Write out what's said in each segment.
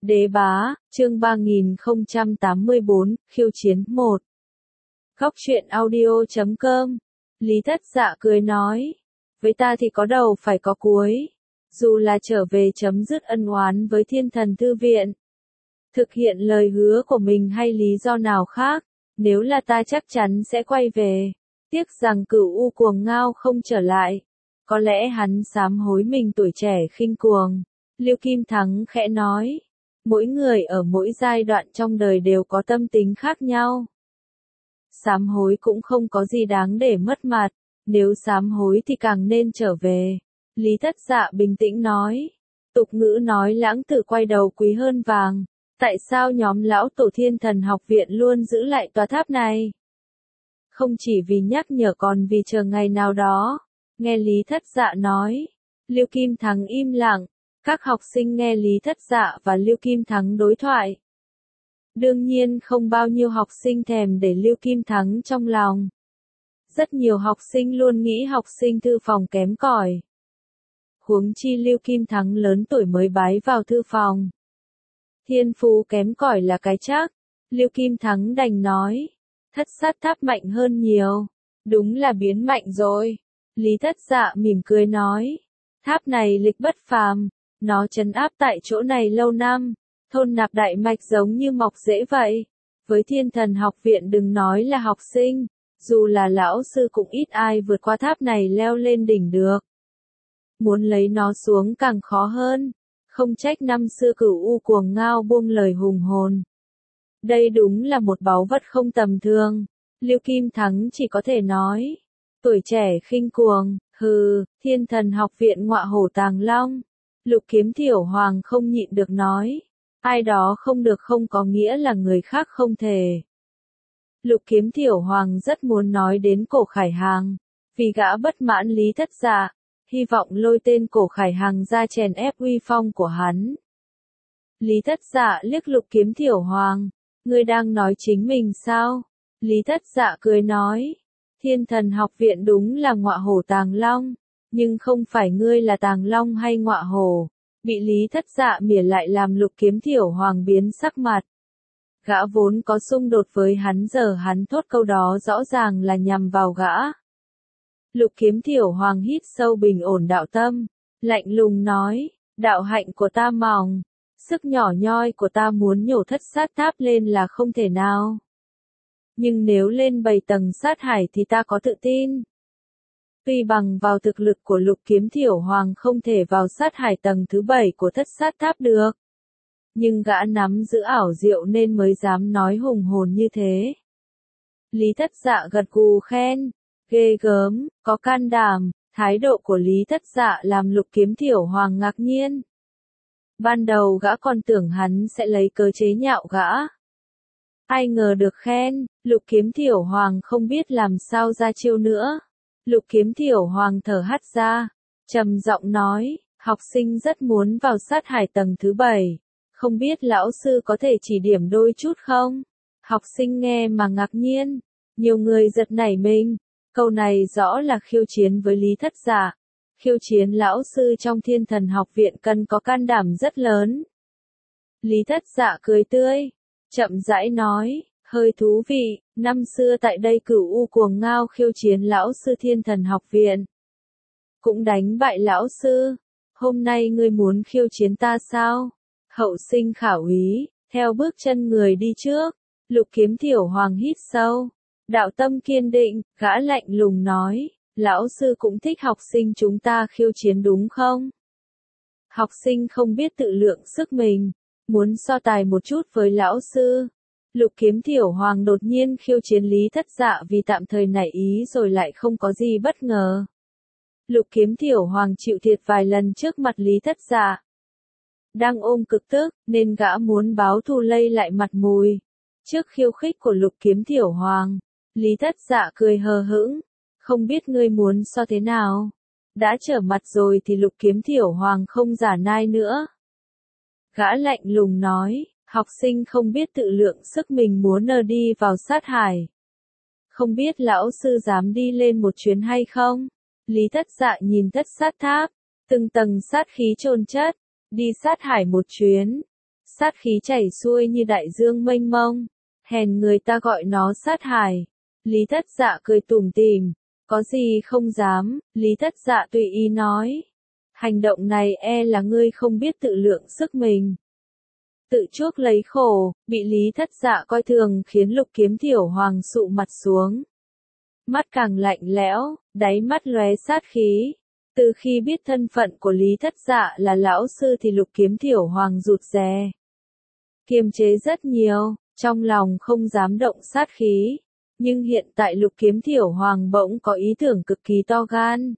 Đế bá, chương 3084, khiêu chiến 1. Góc truyện audio.com. Lý Thất Dạ cười nói. Với ta thì có đầu phải có cuối. Dù là trở về chấm dứt ân oán với Thiên Thần Thư Viện, thực hiện lời hứa của mình hay lý do nào khác, nếu là ta chắc chắn sẽ quay về. Tiếc rằng Cửu U Cuồng Ngao không trở lại. Có lẽ hắn sám hối mình tuổi trẻ khinh cuồng. Liêu Kim Thắng khẽ nói. Mỗi người ở mỗi giai đoạn trong đời đều có tâm tính khác nhau. Sám hối cũng không có gì đáng để mất mặt, nếu sám hối thì càng nên trở về. Lý Thất Dạ bình tĩnh nói. Tục ngữ nói lãng tử quay đầu quý hơn vàng. Tại sao nhóm lão tổ Thiên Thần Học Viện luôn giữ lại tòa tháp này? Không chỉ vì nhắc nhở còn vì chờ ngày nào đó. Nghe Lý Thất Dạ nói. Liêu Kim Thắng im lặng. Các học sinh nghe Lý Thất Dạ và Liêu Kim Thắng đối thoại. Đương nhiên không bao nhiêu học sinh thèm để Liêu Kim Thắng trong lòng. Rất nhiều học sinh luôn nghĩ học sinh thư phòng kém cỏi. Huống chi Liêu Kim Thắng lớn tuổi mới bái vào thư phòng. Thiên phú kém cỏi là cái chắc. Liêu Kim Thắng đành nói. Thất sát tháp mạnh hơn nhiều. Đúng là biến mạnh rồi. Lý Thất Dạ mỉm cười nói. Tháp này lịch bất phàm. Nó trấn áp tại chỗ này lâu năm, thôn nạp đại mạch giống như mọc rễ vậy. Với Thiên Thần Học Viện đừng nói là học sinh, dù là lão sư cũng ít ai vượt qua tháp này leo lên đỉnh được. Muốn lấy nó xuống càng khó hơn, không trách năm xưa Cửu U Cuồng Ngao buông lời hùng hồn. Đây đúng là một báu vật không tầm thường, Liêu Kim Thắng chỉ có thể nói. Tuổi trẻ khinh cuồng, hừ, Thiên Thần Học Viện ngọa hổ tàng long. Lục Kiếm Thiểu Hoàng không nhịn được nói. Ai đó không được không có nghĩa là người khác không thể. Lục Kiếm Thiểu Hoàng rất muốn nói đến Cổ Khải Hàng. Vì gã bất mãn Lý Thất Dạ, hy vọng lôi tên Cổ Khải Hàng ra chèn ép uy phong của hắn. Lý Thất Dạ liếc Lục Kiếm Thiểu Hoàng. Ngươi đang nói chính mình sao? Lý Thất Dạ cười nói. Thiên Thần Học Viện đúng là ngọa hổ tàng long. Nhưng không phải ngươi là tàng long hay ngọa hổ. Bị Lý Thất Dạ mỉa lại làm Lục Kiếm Thiểu Hoàng biến sắc mặt. Gã vốn có xung đột với hắn giờ hắn thốt câu đó rõ ràng là nhằm vào gã. Lục Kiếm Thiểu Hoàng hít sâu bình ổn đạo tâm. Lạnh lùng nói, đạo hạnh của ta mỏng. Sức nhỏ nhoi của ta muốn nhổ thất sát tháp lên là không thể nào. Nhưng nếu lên 7 tầng sát hải thì ta có tự tin. Tuy bằng vào thực lực của Lục Kiếm Thiểu Hoàng không thể vào sát hải tầng thứ 7 của thất sát tháp được. Nhưng gã nắm giữ ảo diệu nên mới dám nói hùng hồn như thế. Lý Thất Dạ gật gù khen. Ghê gớm, có can đảm. Thái độ của Lý Thất Dạ làm Lục Kiếm Thiểu Hoàng ngạc nhiên. Ban đầu gã còn tưởng hắn sẽ lấy cớ chế nhạo gã. Ai ngờ được khen, Lục Kiếm Thiểu Hoàng không biết làm sao ra chiêu nữa. Lục Kiếm Thiểu Hoàng thở hắt ra, trầm giọng nói, học sinh rất muốn vào sát hải tầng thứ 7, không biết lão sư có thể chỉ điểm đôi chút không? Học sinh nghe mà ngạc nhiên, nhiều người giật nảy mình, câu này rõ là khiêu chiến với Lý Thất Dạ. Khiêu chiến lão sư trong Thiên Thần Học Viện cần có can đảm rất lớn. Lý Thất Dạ cười tươi, chậm rãi nói. Hơi thú vị, năm xưa tại đây Cửu U Cuồng Ngao khiêu chiến lão sư Thiên Thần Học Viện. Cũng đánh bại lão sư. Hôm nay ngươi muốn khiêu chiến ta sao? Hậu sinh khảo úy, theo bước chân người đi trước. Lục Kiếm Thiểu Hoàng hít sâu. Đạo tâm kiên định, gã lạnh lùng nói. Lão sư cũng thích học sinh chúng ta khiêu chiến đúng không? Học sinh không biết tự lượng sức mình. Muốn so tài một chút với lão sư. Lục Kiếm Thiểu Hoàng đột nhiên khiêu chiến Lý Thất Dạ vì tạm thời nảy ý rồi lại không có gì bất ngờ. Lục Kiếm Thiểu Hoàng chịu thiệt vài lần trước mặt Lý Thất Dạ. Đang ôm cực tức, nên gã muốn báo thù lây lại mặt mùi. Trước khiêu khích của Lục Kiếm Thiểu Hoàng, Lý Thất Dạ cười hờ hững. Không biết ngươi muốn so thế nào? Đã trở mặt rồi thì Lục Kiếm Thiểu Hoàng không giả nai nữa. Gã lạnh lùng nói. Học sinh không biết tự lượng sức mình muốn đi vào sát hải. Không biết lão sư dám đi lên một chuyến hay không? Lý Thất Dạ nhìn thất sát tháp, từng tầng sát khí chôn chất, đi sát hải một chuyến. Sát khí chảy xuôi như đại dương mênh mông, hèn người ta gọi nó sát hải. Lý Thất Dạ cười tủm tỉm, có gì không dám, Lý Thất Dạ tùy ý nói. Hành động này e là ngươi không biết tự lượng sức mình. Tự chuốc lấy khổ, bị Lý Thất Dạ coi thường khiến Lục Kiếm Thiểu Hoàng sụ mặt xuống. Mắt càng lạnh lẽo, đáy mắt lóe sát khí. Từ khi biết thân phận của Lý Thất Dạ là lão sư thì Lục Kiếm Thiểu Hoàng rụt rè. Kiềm chế rất nhiều, trong lòng không dám động sát khí. Nhưng hiện tại Lục Kiếm Thiểu Hoàng bỗng có ý tưởng cực kỳ to gan.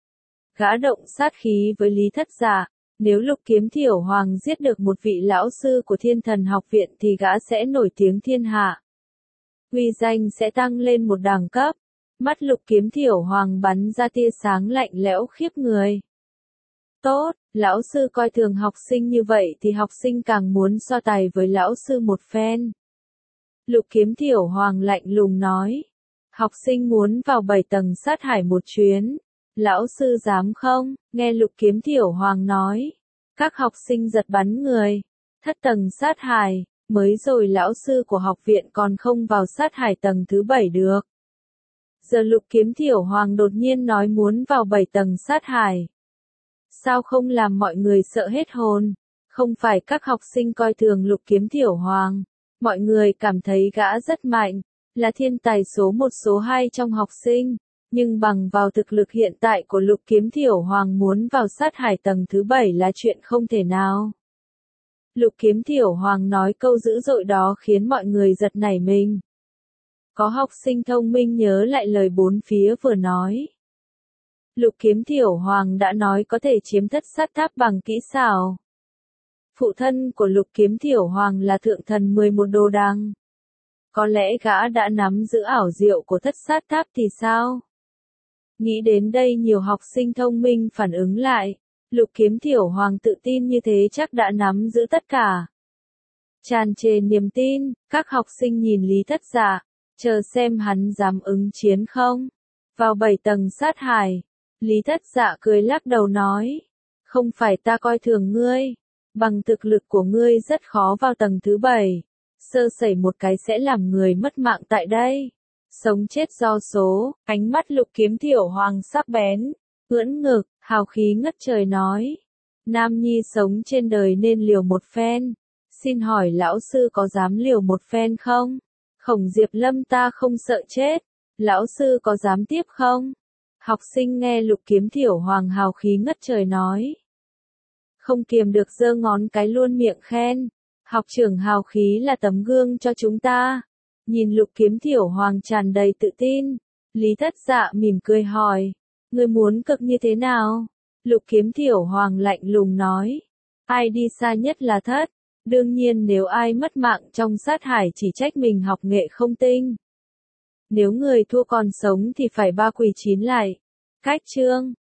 Gã động sát khí với Lý Thất Dạ, nếu Lục Kiếm Thiểu Hoàng giết được một vị lão sư của Thiên Thần Học Viện thì gã sẽ nổi tiếng thiên hạ. Uy danh sẽ tăng lên một đẳng cấp. Mắt Lục Kiếm Thiểu Hoàng bắn ra tia sáng lạnh lẽo khiếp người. Tốt, lão sư coi thường học sinh như vậy thì học sinh càng muốn so tài với lão sư một phen. Lục Kiếm Thiểu Hoàng lạnh lùng nói. Học sinh muốn vào 7 tầng sát hải một chuyến. Lão sư dám không? Nghe Lục Kiếm Thiểu Hoàng nói. Các học sinh giật bắn người. Thất tầng sát hải, mới rồi lão sư của học viện còn không vào sát hải tầng thứ 7 được. Giờ Lục Kiếm Thiểu Hoàng đột nhiên nói muốn vào 7 tầng sát hải. Sao không làm mọi người sợ hết hồn? Không phải các học sinh coi thường Lục Kiếm Thiểu Hoàng. Mọi người cảm thấy gã rất mạnh, là thiên tài số 1 số 2 trong học sinh. Nhưng bằng vào thực lực hiện tại của Lục Kiếm Thiểu Hoàng muốn vào sát hải tầng thứ 7 là chuyện không thể nào. Lục Kiếm Thiểu Hoàng nói câu dữ dội đó khiến mọi người giật nảy mình. Có học sinh thông minh nhớ lại lời bốn phía vừa nói. Lục Kiếm Thiểu Hoàng đã nói có thể chiếm thất sát tháp bằng kỹ xảo. Phụ thân của Lục Kiếm Thiểu Hoàng là thượng thần 11 đồ đằng. Có lẽ gã đã nắm giữ ảo diệu của thất sát tháp thì sao? Nghĩ đến đây nhiều học sinh thông minh phản ứng lại. Lục Kiếm Thiểu Hoàng tự tin như thế chắc đã nắm giữ tất cả. Tràn trề niềm tin, các học sinh nhìn Lý Thất Dạ, chờ xem hắn dám ứng chiến không. Vào 7 tầng sát hải, Lý Thất Dạ cười lắc đầu nói. Không phải ta coi thường ngươi. Bằng thực lực của ngươi rất khó vào tầng thứ 7. Sơ sẩy một cái sẽ làm người mất mạng tại đây. Sống chết do số, ánh mắt Lục Kiếm Thiểu Hoàng sắc bén, ưỡn ngực, hào khí ngất trời nói. Nam nhi sống trên đời nên liều một phen. Xin hỏi lão sư có dám liều một phen không? Khổng Diệp Lâm ta không sợ chết. Lão sư có dám tiếp không? Học sinh nghe Lục Kiếm Thiểu Hoàng hào khí ngất trời nói. Không kiềm được giơ ngón cái luôn miệng khen. Học trưởng hào khí là tấm gương cho chúng ta. Nhìn Lục Kiếm Thiểu Hoàng tràn đầy tự tin. Lý Thất Dạ mỉm cười hỏi. Ngươi muốn cực như thế nào? Lục Kiếm Thiểu Hoàng lạnh lùng nói. Ai đi xa nhất là thất. Đương nhiên nếu ai mất mạng trong sát hải chỉ trách mình học nghệ không tinh. Nếu người thua còn sống thì phải ba quỳ chín lại. Cách chương